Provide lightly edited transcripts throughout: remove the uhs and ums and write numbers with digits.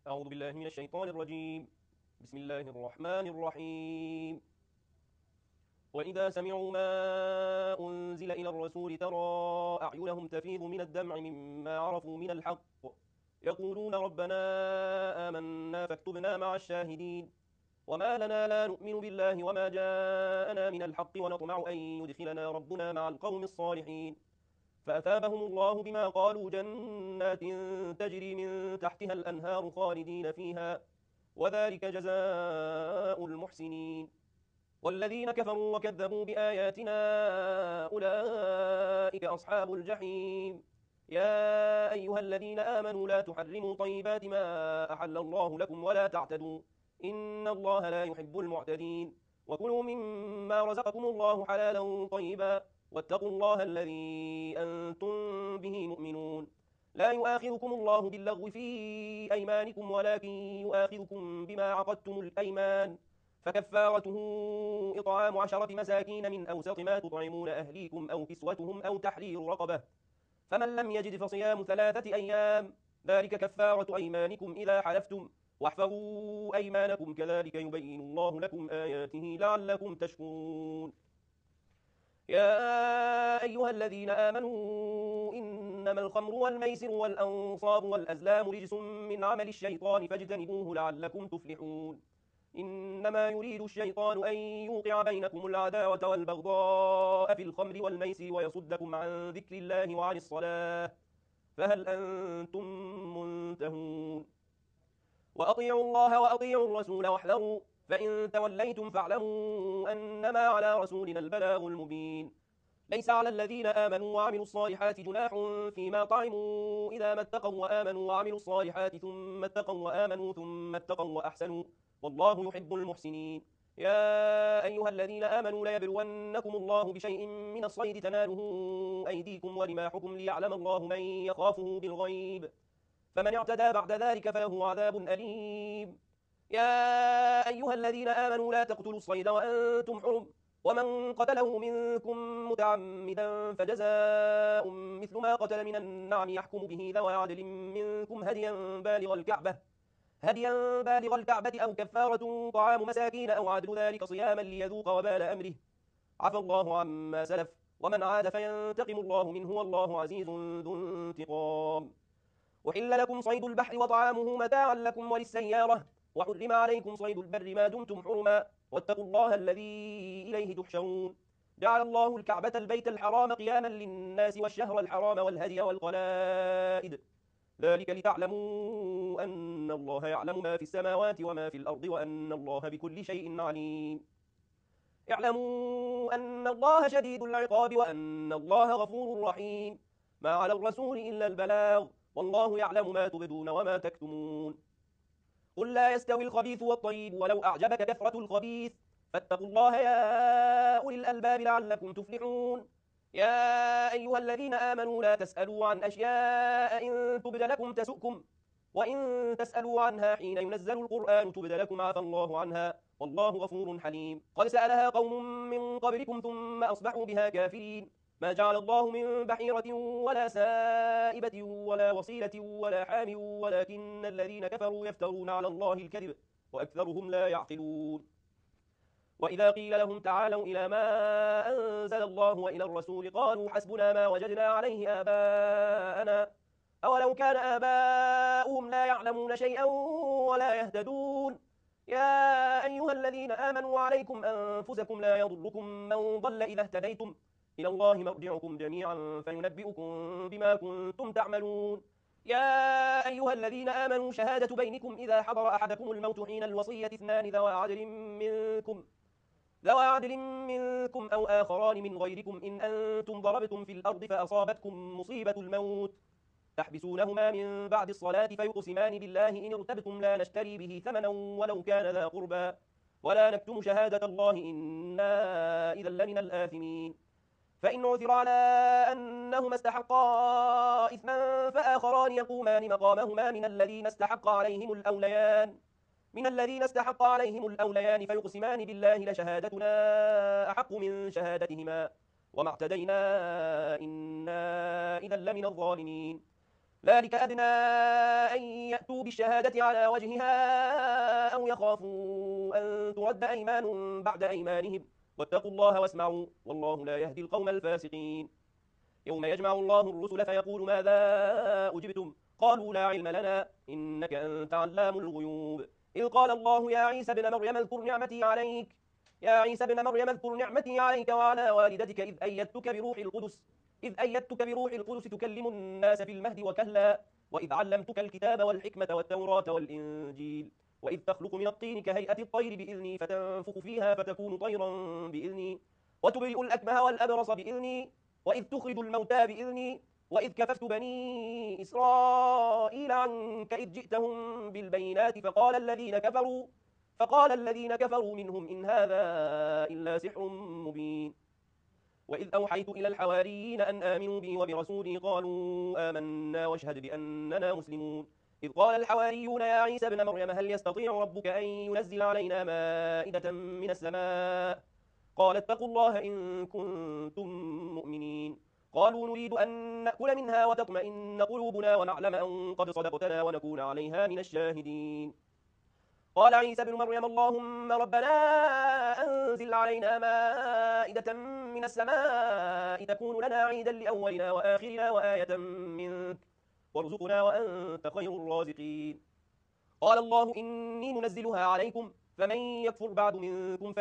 أعوذ بالله من الشيطان الرجيم. بسم الله الرحمن الرحيم. وإذا سمعوا ما أنزل إلى الرسول ترى أعينهم تفيض من الدمع مما عرفوا من الحق، يقولون ربنا آمنا فاكتبنا مع الشاهدين. وما لنا لا نؤمن بالله وما جاءنا من الحق ونطمع أن يدخلنا ربنا مع القوم الصالحين. فأثابهم الله بما قالوا جنات تجري من تحتها الأنهار خالدين فيها، وذلك جزاء المحسنين. والذين كفروا وكذبوا بآياتنا أولئك أصحاب الجحيم. يا أيها الذين آمنوا لا تحرموا طيبات ما أحل الله لكم ولا تعتدوا، إن الله لا يحب المعتدين. وكلوا مما رزقكم الله حلالا طيبا، واتقوا الله الذي أنتم به مؤمنون. لا يؤاخذكم الله باللغو في أيمانكم ولكن يؤاخذكم بما عقدتم الأيمان، فكفارته إطعام 10 مساكين من أوسط ما تطعمون أهليكم أو كسوتهم أو تحرير رقبة، فمن لم يجد فصيام 3 أيام، ذلك كفارة أيمانكم إذا حلفتم، واحفظوا أيمانكم كذلك يبين الله لكم آياته لعلكم تشكرون. يا أيها الذين آمنوا إنما الخمر والميسر والأنصاب والأزلام رجس من عمل الشيطان فاجتنبوه لعلكم تفلحون. إنما يريد الشيطان أن يوقع بينكم العداوة والبغضاء في الخمر والميسر ويصدكم عن ذكر الله وعن الصلاة، فهل أنتم منتهون؟ وأطيعوا الله وأطيعوا الرسول واحذروا، فإن توليتم فاعلموا أنما على رسولنا البلاغ المبين. ليس على الذين آمنوا وعملوا الصالحات جناح فيما طعموا إذا ما اتقوا وآمنوا وعملوا الصالحات ثم اتقوا وآمنوا ثم اتقوا وأحسنوا، والله يحب المحسنين. يا أيها الذين آمنوا ليبلونكم الله بشيء من الصيد تناله أيديكم ورماحكم ليعلم الله من يخافه بالغيب، فمن اعتدى بعد ذلك فله عذاب أليم. يا أيها الذين آمنوا لا تقتلوا الصيد وأنتم حرم، ومن قتله منكم متعمدا فجزاء مثل ما قتل من النعم يحكم به ذوى عدل منكم هديا بالغ الكعبة أو كفارة طعام مساكين أو عدل ذلك صياما ليذوق وبال أمره. عفى الله عما سلف، ومن عاد فينتقم الله منه والله عزيز ذو انتقام. أحل لكم صيد البحر وطعامه متاعا لكم وللسيارة، وحرم عليكم صيد البر ما دمتم حرما، واتقوا الله الذي إليه تحشرون. جعل الله الكعبة البيت الحرام قياما للناس والشهر الحرام والهدي والقلائد، ذلك لتعلموا أن الله يعلم ما في السماوات وما في الأرض وأن الله بكل شيء عليم. اعلموا أن الله شديد العقاب وأن الله غفور رحيم. ما على الرسول إلا البلاغ، والله يعلم ما تبدون وما تكتمون. قل لا يستوي الخبيث والطيب ولو أعجبك كثرة الخبيث، فاتقوا الله يا أولي الألباب لعلكم تفلحون. يا أيها الذين آمنوا لا تسألوا عن أشياء إن تبد لكم تسؤكم، وإن تسألوا عنها حين ينزل القرآن تبد لكم عفى الله عنها، والله غفور حليم. قد سألها قوم من قبلكم ثم أصبحوا بها كافرين. ما جعل الله من بحيرة ولا سائبة ولا وصيلة ولا حام، ولكن الذين كفروا يفترون على الله الكذب وأكثرهم لا يعقلون. وإذا قيل لهم تعالوا إلى ما أنزل الله وإلى الرسول قالوا حسبنا ما وجدنا عليه آباءنا، أولو كان آباؤهم لا يعلمون شيئا ولا يهتدون. يا أيها الذين آمنوا عليكم أنفسكم لا يضركم من ضل إذا اهتديتم، إلى الله مرجعكم جميعا فينبئكم بما كنتم تعملون. يا أيها الذين آمنوا شهادة بينكم إذا حضر أحدكم الموت حين الوصية 2 ذوى عدل منكم أو آخران من غيركم إن أنتم ضربتم في الأرض فأصابتكم مصيبة الموت تحبسونهما من بعد الصلاة فيقسمان بالله إن ارتبتم لا نشتري به ثمنا ولو كان ذا قربى ولا نكتم شهادة الله إنا إذا لمن الآثمين. فإن عثر على أنهما استحقا إثما فآخران يقومان مقامهما من الذين استحق عليهم الأوليان فيقسمان بالله لشهادتنا أحق من شهادتهما وما اعتدينا إنا إذا لمن الظالمين. ذلك أدنى أن يأتوا بالشهادة على وجهها أو يخافوا أن ترد أيمان بعد أيمانهم واتقوا الله واسمعوا والله لا يهدي القوم الفاسقين. يوم يجمع الله الرسل فيقول ماذا أجبتم قالوا لا علم لنا إنك أنت علام الغيوب. إذ قال الله يا عيسى ابن مريم اذكر نعمتي عليك وعلى والدتك إذ أيدتك بروح القدس تكلم الناس في المهد وكهلا وإذ علمتك الكتاب والحكمة والتوراة والإنجيل وإذ تخلق من الطين كهيئة الطير بإذني فتنفخ فيها فتكون طيرا بإذني وتبرئ الأكمه والأبرص بإذني وإذ تخرج الموتى بإذني وإذ كففت بني إسرائيل عنك إذ جئتهم بالبينات فقال الذين كفروا منهم إن هذا إلا سحر مبين. وإذ أوحيت إلى الحواريين أن آمنوا بي وبرسولي قالوا آمنا واشهد بأننا مسلمون. إذ قال الحواريون يا عيسى ابن مريم هل يستطيع ربك أن ينزل علينا مائدة من السماء قال اتقوا الله إن كنتم مؤمنين. قالوا نريد أن نأكل منها وتطمئن قلوبنا ونعلم أن قد صدقتنا ونكون عليها من الشاهدين. قال عيسى ابن مريم اللهم ربنا أنزل علينا مائدة من السماء تكون لنا عيدا لأولنا وآخرنا وآية منك وارزقنا وأنت خير الرازقين. قال الله إني منزلها عليكم فمن يكفر بعد منكم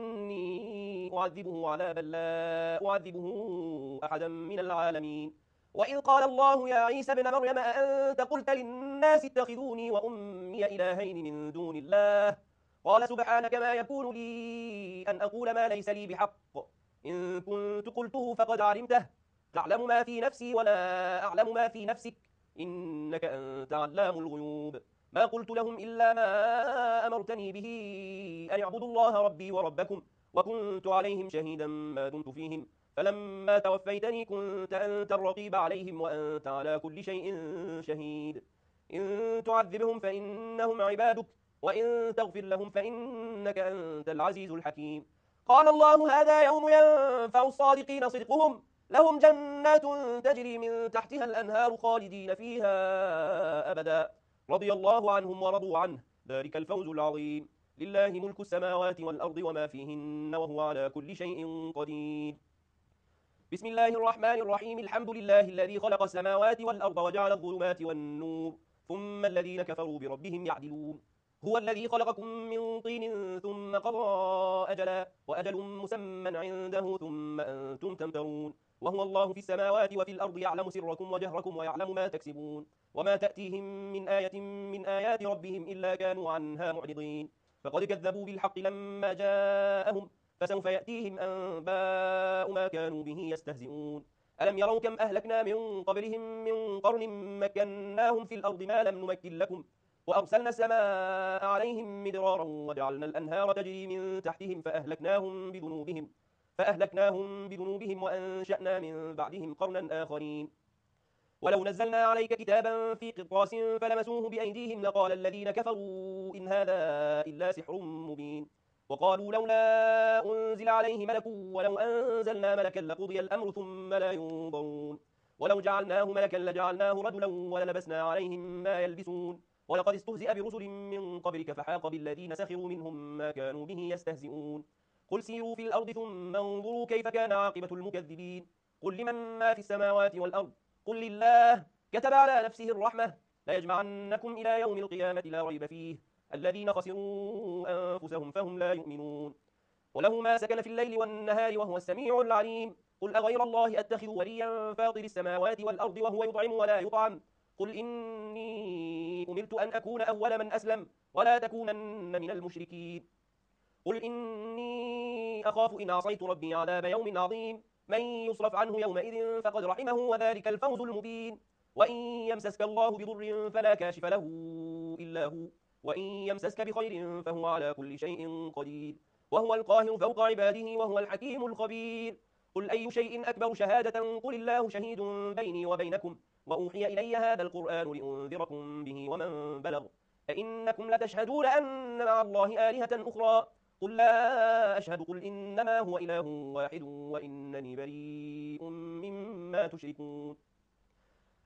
فإني أعذبه عذابا لا أعذبه أحدا من العالمين. وإذ قال الله يا عيسى ابن مريم أأنت قلت للناس اتخذوني وأمي إلهين من دون الله قال سبحانك ما يكون لي أن أقول ما ليس لي بحق إن كنت قلته فقد علمته تعلم ما في نفسي ولا أعلم ما في نفسك إنك أنت علام الغيوب. ما قلت لهم إلا ما أمرتني به أن اعبدوا الله ربي وربكم وكنت عليهم شهيدا ما دمت فيهم فلما توفيتني كنت أنت الرقيب عليهم وأنت على كل شيء شهيد. إن تعذبهم فإنهم عبادك وإن تغفر لهم فإنك أنت العزيز الحكيم. قال الله هذا يوم ينفع الصادقين صدقهم لهم جنات تجري من تحتها الأنهار خالدين فيها أبدا رضي الله عنهم ورضوا عنه ذلك الفوز العظيم. لله ملك السماوات والأرض وما فيهن وهو على كل شيء قدير. بسم الله الرحمن الرحيم الحمد لله الذي خلق السماوات والأرض وجعل الظلمات والنور ثم الذين كفروا بربهم يعدلون. هو الذي خلقكم من طين ثم قضى أجلا وأجل مسمى عنده ثم أنتم تمترون. وهو الله في السماوات وفي الأرض يعلم سركم وجهركم ويعلم ما تكسبون وما تأتيهم من آية من آيات ربهم إلا كانوا عنها معرضين. فقد كذبوا بالحق لما جاءهم فسوف يأتيهم أنباء ما كانوا به يستهزئون. ألم يروا كم أهلكنا من قبلهم من قرن مكناهم في الأرض ما لم نمكن لكم وأرسلنا السماء عليهم مدرارا وجعلنا الأنهار تجري من تحتهم فأهلكناهم بذنوبهم وأنشأنا من بعدهم قرنا آخرين. ولو نزلنا عليك كتابا في قرطاس فلمسوه بأيديهم لقال الذين كفروا إن هذا إلا سحر مبين. وقالوا لولا أنزل عليه ملك ولو أنزلنا ملكا لقضي الأمر ثم لا ينظرون. ولو جعلناه ملكا لجعلناه رجلا وللبسنا عليهم ما يلبسون. ولقد استهزئ برسل من قبلك فحاق بالذين سخروا منهم ما كانوا به يستهزئون. قل سيروا في الأرض ثم انظروا كيف كان عاقبة المكذبين. قل لمن ما في السماوات والأرض قل لله كتب على نفسه الرحمة ليجمعنكم إلى يوم القيامة لا ريب فيه الذين خسروا أنفسهم فهم لا يؤمنون. وله ما سكن في الليل والنهار وهو السميع العليم. قل أغير الله أتخذ وليا فاطر السماوات والأرض وهو يطعم ولا يطعم قل إني أمرت أن أكون أول من أسلم ولا تكونن من المشركين. قل إني أخاف إن عصيت ربي عذاب يوم عظيم من يصرف عنه يومئذ فقد رحمه وذلك الفوز المبين. وإن يمسسك الله بضر فلا كاشف له إلا هو وإن يمسسك بخير فهو على كل شيء قدير وهو القاهر فوق عباده وهو الحكيم الخبير. قل أي شيء أكبر شهادة قل الله شهيد بيني وبينكم وأوحي إلي هذا القرآن لأنذركم به ومن بلغ أئنكم لتشهدون أن مع الله آلهة أخرى قل لا أشهد قل إنما هو إله واحد وإنني بريء مما تشركون.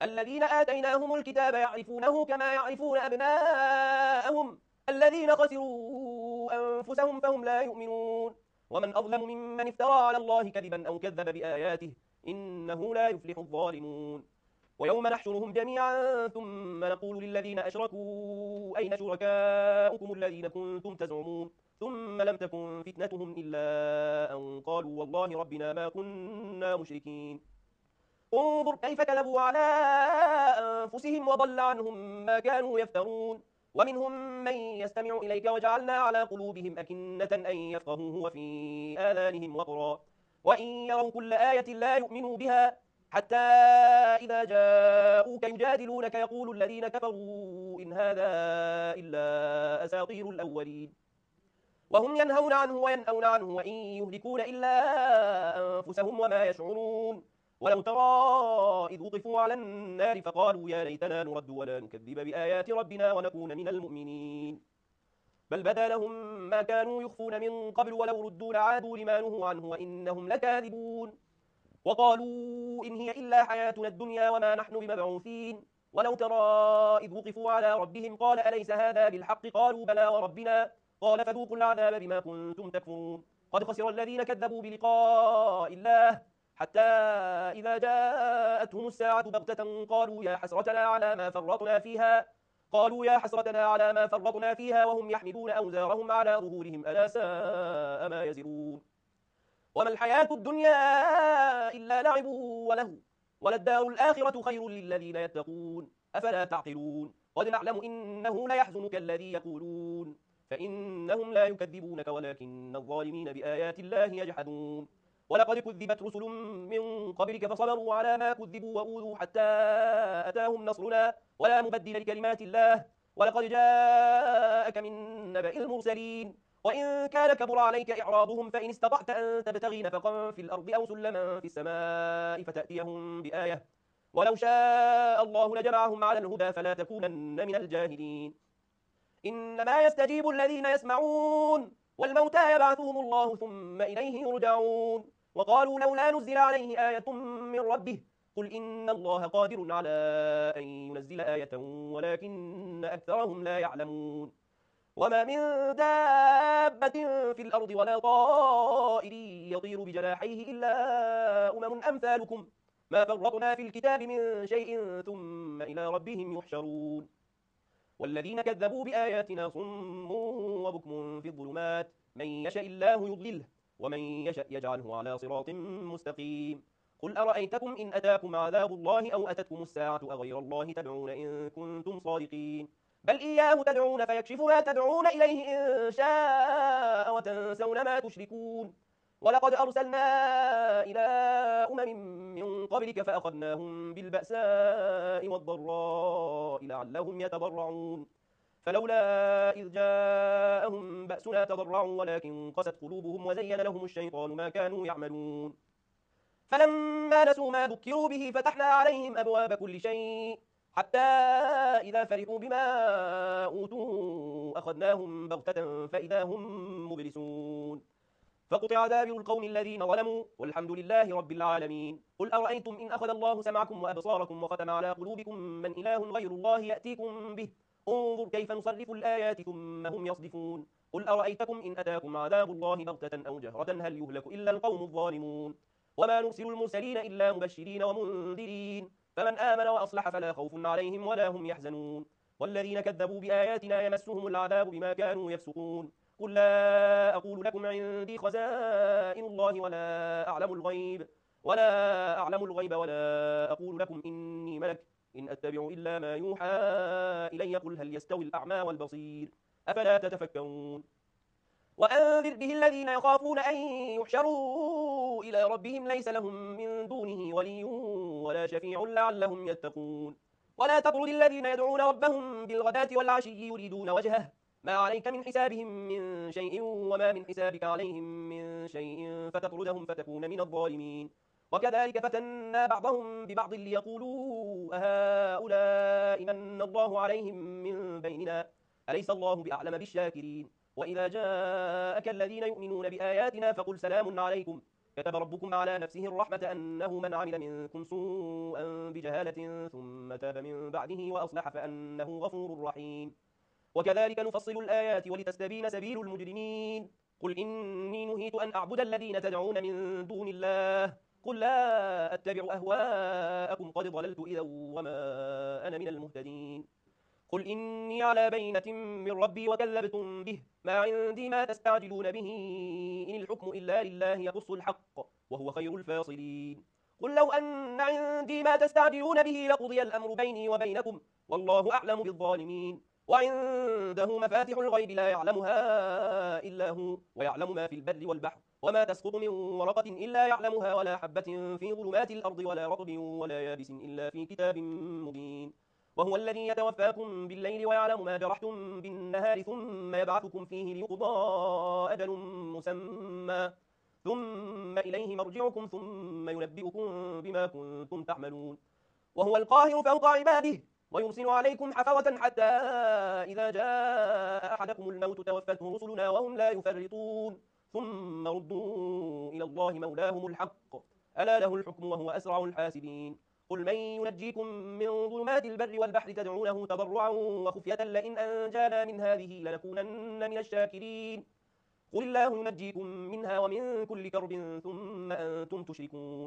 الذين آتيناهم الكتاب يعرفونه كما يعرفون أبناءهم الذين خسروا أنفسهم فهم لا يؤمنون ومن أظلم ممن افترى على الله كذبا أو كذب بآياته إنه لا يفلح الظالمون ويوم نحشرهم جميعا ثم نقول للذين أشركوا أين شركاؤكم الذين كنتم تزعمون ثم لم تكن فتنتهم إلا أن قالوا والله ربنا ما كنا مشركين انظر كيف كذبوا على أنفسهم وضل عنهم ما كانوا يفترون ومنهم من يستمع إليك وجعلنا على قلوبهم أكنة أن يفقهوه وفي آذانهم وقرا وإن يروا كل آية لا يؤمنوا بها حتى إذا جاءوك يجادلونك يقول الذين كفروا إن هذا إلا أساطير الأولين وهم ينهون عنه وينأون عنه وإن يهلكون إلا أنفسهم وما يشعرون ولو ترى إذ وقفوا على النار فقالوا يا ليتنا نرد ولا نكذب بآيات ربنا ونكون من المؤمنين بل بدا لهم ما كانوا يخفون من قبل ولو ردوا لعادوا لما نهوا عنه وإنهم لكاذبون وقالوا إن هي إلا حياتنا الدنيا وما نحن بمبعوثين ولو ترى إذ وقفوا على ربهم قال أليس هذا بالحق قالوا بلى وربنا قال فذوقوا العذاب بما كنتم تكفرون قد خسر الذين كذبوا بلقاء الله حتى إذا جاءتهم الساعة بغتة قالوا يا حسرتنا على ما فرطنا فيها وهم يحملون أوزارهم على ظهورهم ألا ساء ما يزرون وما الحياة الدنيا إلا لعب وله وللدار الآخرة خير للذين يتقون أفلا تعقلون قد نعلم إنه ليحزنك الذي يقولون فإنهم لا يكذبونك ولكن الظالمين بآيات الله يجحدون ولقد كذبت رسل من قبلك فصبروا على ما كذبوا وأوذوا حتى أتاهم نصرنا ولا مبدل لكلمات الله ولقد جاءك من نبأ المرسلين وإن كان كبر عليك إعراضهم فإن استطعت أن تبتغي نفقا في الأرض أو سلما في السماء فتأتيهم بآية ولو شاء الله لجمعهم على الهدى فلا تكونن من الجاهلين إنما يستجيب الذين يسمعون والموتى يبعثهم الله ثم إليه يرجعون وقالوا لولا نزل عليه آية من ربه قل إن الله قادر على أن ينزل آية ولكن أكثرهم لا يعلمون وما من دابة في الأرض ولا طائر يطير بجناحيه إلا أمم أمثالكم ما فرطنا في الكتاب من شيء ثم إلى ربهم يحشرون والذين كذبوا بآياتنا صم وبكم في الظلمات من يشاء الله يضلله ومن يشاء يجعله على صراط مستقيم قل أرأيتكم إن أتاكم عذاب الله أو أتتكم الساعة أغير الله تدعون إن كنتم صادقين بل إياه تدعون فيكشف ما تدعون إليه إن شاء وتنسون ما تشركون ولقد أرسلنا إلى أمم من قبلك فأخذناهم بالبأساء والضراء لعلهم يتضرعون فلولا إذ جاءهم بأسنا تضرعوا ولكن قست قلوبهم وزين لهم الشيطان ما كانوا يعملون فلما نسوا ما ذكروا به فتحنا عليهم أبواب كل شيء حتى إذا فرحوا بما أوتوا أخذناهم بغتة فإذا هم مبلسون فقطع دابر القوم الذين ظلموا والحمد لله رب العالمين قل أرأيتم إن أخذ الله سمعكم وأبصاركم وختم على قلوبكم من إله غير الله يأتيكم به انظر كيف نصرف الآيات ثم هم يصدفون قل أرأيتكم إن أتاكم عذاب الله بغتة أو جهرة هل يهلك إلا القوم الظالمون وما نرسل المرسلين إلا مبشرين ومنذرين فمن آمن وأصلح فلا خوف عليهم ولا هم يحزنون والذين كذبوا بآياتنا يمسهم العذاب بما كانوا يفسقون قل لا أقول لكم عندي خزائن الله ولا أعلم الغيب ولا أقول لكم إني ملك إن أتبع إلا ما يوحى إلي قل هل يستوي الأعمى والبصير أفلا تتفكرون وأنذر به الذين يخافون أن يحشروا إلى ربهم ليس لهم من دونه ولي ولا شفيع لعلهم يتقون ولا تطرد الذين يدعون ربهم بالغداة والعشي يريدون وجهه ما عليك من حسابهم من شيء وما من حسابك عليهم من شيء فتطردهم فتكون من الظالمين وكذلك فتنا بعضهم ببعض ليقولوا أهؤلاء من الله عليهم من بيننا أليس الله بأعلم بالشاكرين وإذا جاءك الذين يؤمنون بآياتنا فقل سلام عليكم كتب ربكم على نفسه الرحمة أنه من عمل منكم سوءا بجهالة ثم تاب من بعده وأصلح فأنه غفور رحيم. وكذلك نفصل الآيات ولتستبين سبيل المجرمين. قل إني نهيت أن أعبد الذين تدعون من دون الله. قل لا أتبع أهواءكم قد ضللت إذا وما أنا من المهتدين. قل إني على بينة من ربي وكذبتم به ما عندي ما تستعجلون به إن الحكم إلا لله يقص الحق وهو خير الفاصلين. قل لو أن عندي ما تستعجلون به لقضي الأمر بيني وبينكم والله أعلم بالظالمين. وعنده مفاتح الغيب لا يعلمها إلا هو ويعلم ما في البر والبحر وما تسقط من ورقة إلا يعلمها ولا حبة في ظلمات الأرض ولا رطب ولا يابس إلا في كتاب مبين. وهو الذي يتوفاكم بالليل ويعلم ما جرحتم بالنهار ثم يبعثكم فيه ليقضى أجل مسمى ثم إليه مرجعكم ثم ينبئكم بما كنتم تعملون. وهو القاهر فوق عباده ويرسل عليكم حفظة حتى إذا جاء أحدكم الموت توفته رسلنا وهم لا يفرطون ثم ردوا إلى الله مولاهم الحق ألا له الحكم وهو أسرع الحاسبين. قل من ينجيكم من ظلمات البر والبحر تدعونه تضرعا وخفية لئن أنجانا من هذه لنكونن من الشاكرين. قل الله ينجيكم منها ومن كل كرب ثم أنتم تشركون.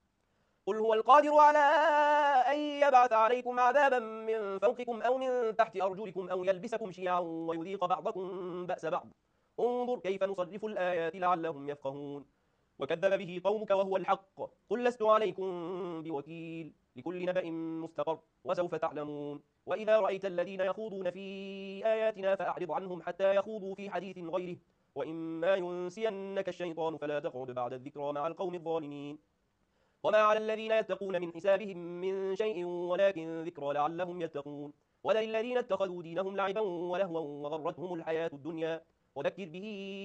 قل هو القادر على أن يبعث عليكم عذابا من فوقكم أو من تحت أرجلكم أو يلبسكم شيعا ويذيق بعضكم بأس بعض انظر كيف نصرف الآيات لعلهم يفقهون. وكذب به قومك وهو الحق قل لست عليكم بوكيل لكل نبأ مستقر وسوف تعلمون. وإذا رأيت الذين يخوضون في آياتنا فأعرض عنهم حتى يخوضوا في حديث غيره وإما ينسينك الشيطان فلا تقعد بعد الذكرى مع القوم الظالمين. وما على الذين يتقون من حسابهم من شيء ولكن ذكرى لعلهم يتقون. وللذين اتخذوا دينهم لعبا ولهوا وغرتهم الحياة الدنيا وذكر به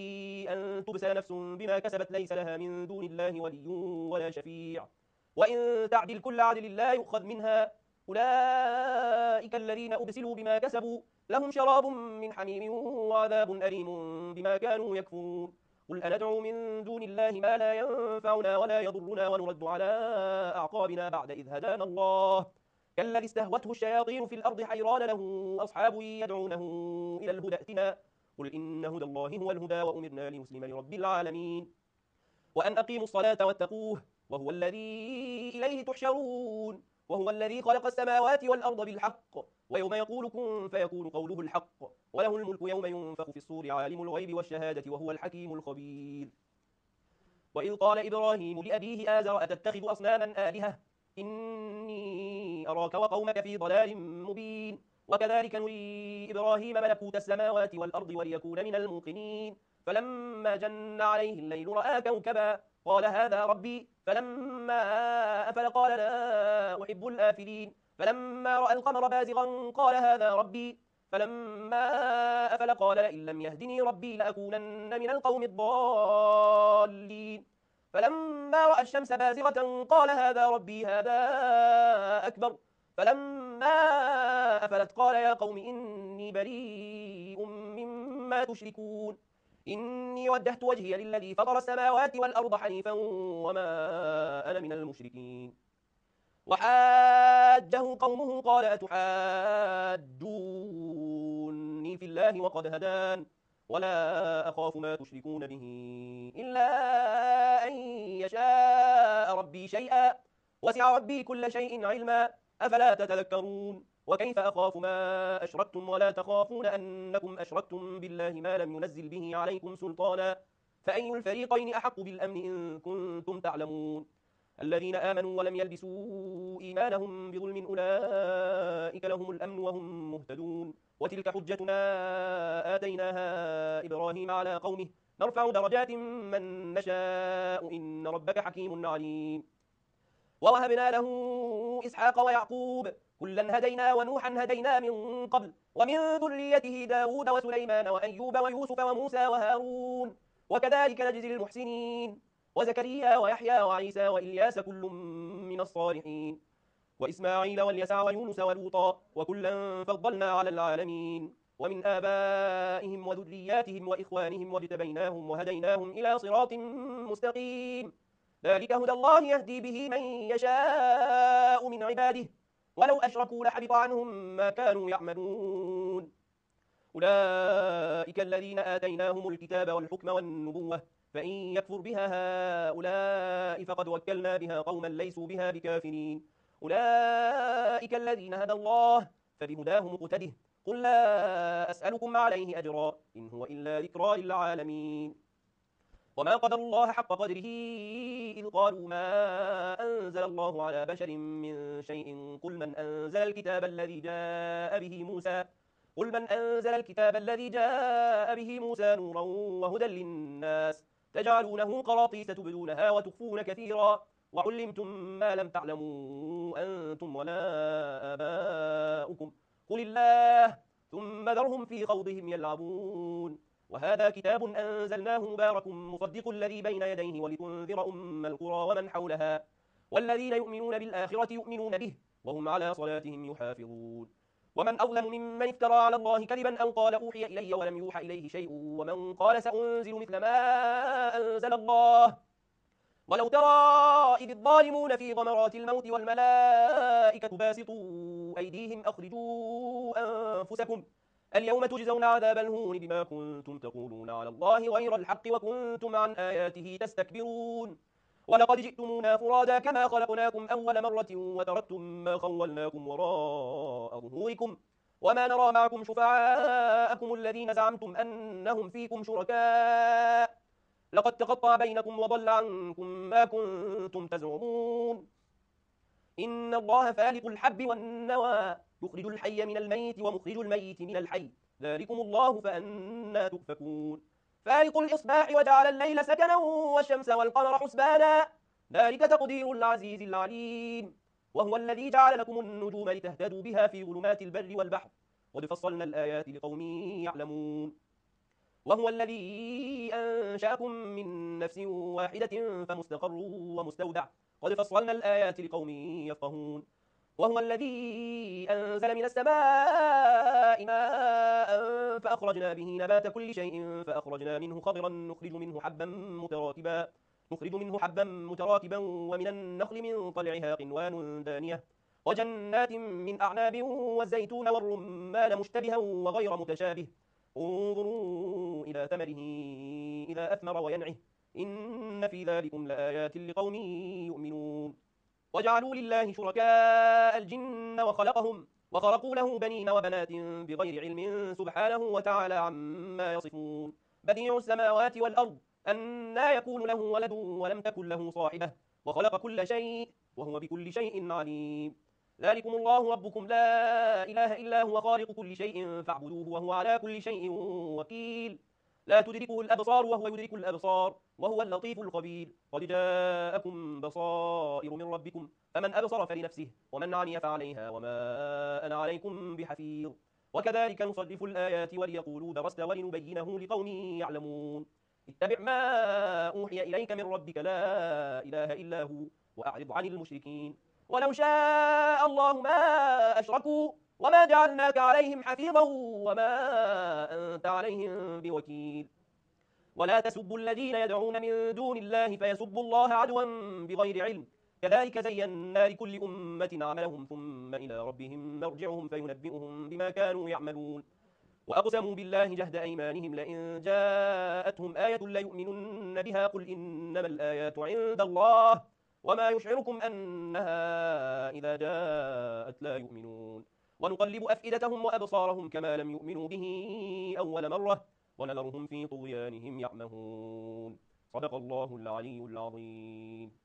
أن تبسل نفس بما كسبت ليس لها من دون الله ولي ولا شفيع وإن تعدل كل عدل لا يؤخذ منها أولئك الذين أبسلوا بما كسبوا لهم شراب من حميم وعذاب أليم بما كانوا يكفرون. قل أندعو من دون الله ما لا ينفعنا ولا يضرنا ونرد على أعقابنا بعد إذ هدانا الله كالذي استهوته الشياطين في الأرض حيران له أصحاب يدعونه إلى الهدى ائتنا قل إن هدى الله هو الهدى وأمرنا لنسلم لرب العالمين وأن أقيموا الصلاة واتقوه وهو الذي إليه تحشرون. وهو الذي خلق السماوات والأرض بالحق ويوم يقول كن فيكون قوله الحق وله الملك يوم ينفخ في الصور عالم الغيب والشهادة وهو الحكيم الخبير. وإذ قال إبراهيم لأبيه آزر أتتخذ أصناما آلهة إني أراك وقومك في ضلال مبين. وكذلك نري إبراهيم ملكوت السماوات والأرض وليكون من الموقنين فلما جن عليه الليل رأى كوكبا قال هذا ربي فلما أفل قال لا أحب الآفلين فلما رأى القمر بازغا قال هذا ربي فلما أفل قال لئن لم يهدني ربي لأكونن من القوم الضالين فلما رأى الشمس بازغة قال هذا ربي هذا أكبر فلما أفلت قال يا قوم إني بريء مما تشركون إني وجهت وجهي للذي فطر السماوات والأرض حنيفا وما أنا من المشركين. وحاجه قومه قال أتحاجوني في الله وقد هدان ولا أخاف ما تشركون به إلا أن يشاء ربي شيئا وسع ربي كل شيء علما أفلا تتذكرون. وكيف أخاف ما أشركتم ولا تخافون أنكم أشركتم بالله ما لم ينزل به عليكم سلطانا فأي الفريقين أحق بالأمن إن كنتم تعلمون. الذين آمنوا ولم يلبسوا إيمانهم بظلم أولئك لهم الأمن وهم مهتدون. وتلك حجتنا آتيناها إبراهيم على قومه نرفع درجات من نشاء إن ربك حكيم عليم. ووهبنا له إسحاق ويعقوب كلا هدينا ونوحا هدينا من قبل ومن ذريته داود وسليمان وأيوب ويوسف وموسى وهارون وكذلك نجزي المحسنين. وزكريا ويحيى وعيسى وإلياس كل من الصالحين وإسماعيل واليسع ويونس ولوطا وكلا فضلنا على العالمين. ومن آبائهم وذرياتهم وإخوانهم واجتبيناهم وهديناهم إلى صراط مستقيم ذلك هدى الله يهدي به من يشاء من عباده ولو أشركوا لحبط عنهم ما كانوا يعملون أولئك الذين آتيناهم الكتاب والحكم والنبوة فإن يكفر بها هؤلاء فقد وكلنا بها قوما ليسوا بها بكافرين أولئك الذين هدى الله فبهداه مقتده قل لا أسألكم عليه أجرا إن هو إلا ذكرى للعالمين وما قدر الله حق قدره إذ قالوا ما أنزل الله على بشر من شيء قل من أنزل الكتاب الذي جاء به موسى نورا وهدى للناس تجعلونه قراطيس تبدونها وتخفون كثيرا وعلمتم ما لم تعلموا أنتم ولا آباؤكم قل الله ثم ذرهم في خوضهم يلعبون وهذا كتاب أنزلناه مبارك مصدق الذي بين يديه ولتنذر أم القرى ومن حولها والذين يؤمنون بالآخرة يؤمنون به وهم على صلاتهم يحافظون ومن أظلم ممن افترى على الله كذبا أو قال أوحي إلي ولم يوحى إليه شيء ومن قال سأنزل مثل ما أنزل الله ولو ترى إذ الظالمون في غمرات الموت والملائكة باسطوا أيديهم أخرجوا أنفسكم اليوم تجزون عذاب الهون بما كنتم تقولون على الله غير الحق وكنتم عن آياته تستكبرون ولقد جئتمونا فرادا كما خلقناكم أول مرة وتركتم ما خولناكم وراء ظهوركم وما نرى معكم شفعاءكم الذين زعمتم أنهم فيكم شركاء لقد تقطع بينكم وضل عنكم ما كنتم تزعمون إن الله فالق الحب والنوى يخرج الحي من الميت ومخرج الميت من الحي ذلكم الله فأنا تؤفكون فالق الإصباح وجعل الليل سكنا والشمس والقمر حسبانا ذلك تقدير العزيز العليم وهو الذي جعل لكم النجوم لتهتدوا بها في ظلمات البر والبحر قد فصلنا الآيات لقوم يعلمون وهو الذي أنشأكم من نفس واحدة فمستقر ومستودع قد فصلنا الآيات لقوم يفقهون وهو الذي أنزل من السماء ماء فأخرجنا به نبات كل شيء فأخرجنا منه خضرا نخرج منه حبا متراكبا ومن النخل من طلعها قنوان دانية وجنات من أعناب والزيتون والرمان مشتبها وغير متشابه انظروا إلى ثمره إذا أثمر وينعه إن في ذلكم لآيات لقوم يؤمنون وجعلوا لله شركاء الجن وخلقوا له بنين وبنات بغير علم سبحانه وتعالى عما يصفون بديع السماوات والأرض أنى يكون له ولد ولم تكن له صاحبة وخلق كل شيء وهو بكل شيء عليم ذلكم الله ربكم لا إله إلا هو خالق كل شيء فاعبدوه وهو على كل شيء وكيل لا تدركه الأبصار وهو يدرك الأبصار وهو اللطيف الخبير قد جاءكم بصائر من ربكم فمن أبصر فلنفسه ومن عمي فعليها وما أنا عليكم بحفيظ وكذلك نصرف الآيات وليقولوا درست ولنبينه لقوم يعلمون اتبع ما أوحي إليك من ربك لا إله إلا هو وأعرض عن المشركين ولو شاء الله ما أشركوا وما جعلناك عليهم حفيظا وما أنت عليهم بوكيل ولا تسبوا الذين يدعون من دون الله فيسبوا الله عدوا بغير علم كذلك زينا لكل أمة عملهم ثم إلى ربهم مرجعهم فينبئهم بما كانوا يعملون وأقسموا بالله جهد أيمانهم لئن جاءتهم آية ليؤمنن بها قل إنما الآيات عند الله وما يشعركم أنها إذا جاءت لا يؤمنون ونقلب أفئدتهم وأبصارهم كما لم يؤمنوا به أول مرة ونذرهم في طغيانهم يعمهون صدق الله العلي العظيم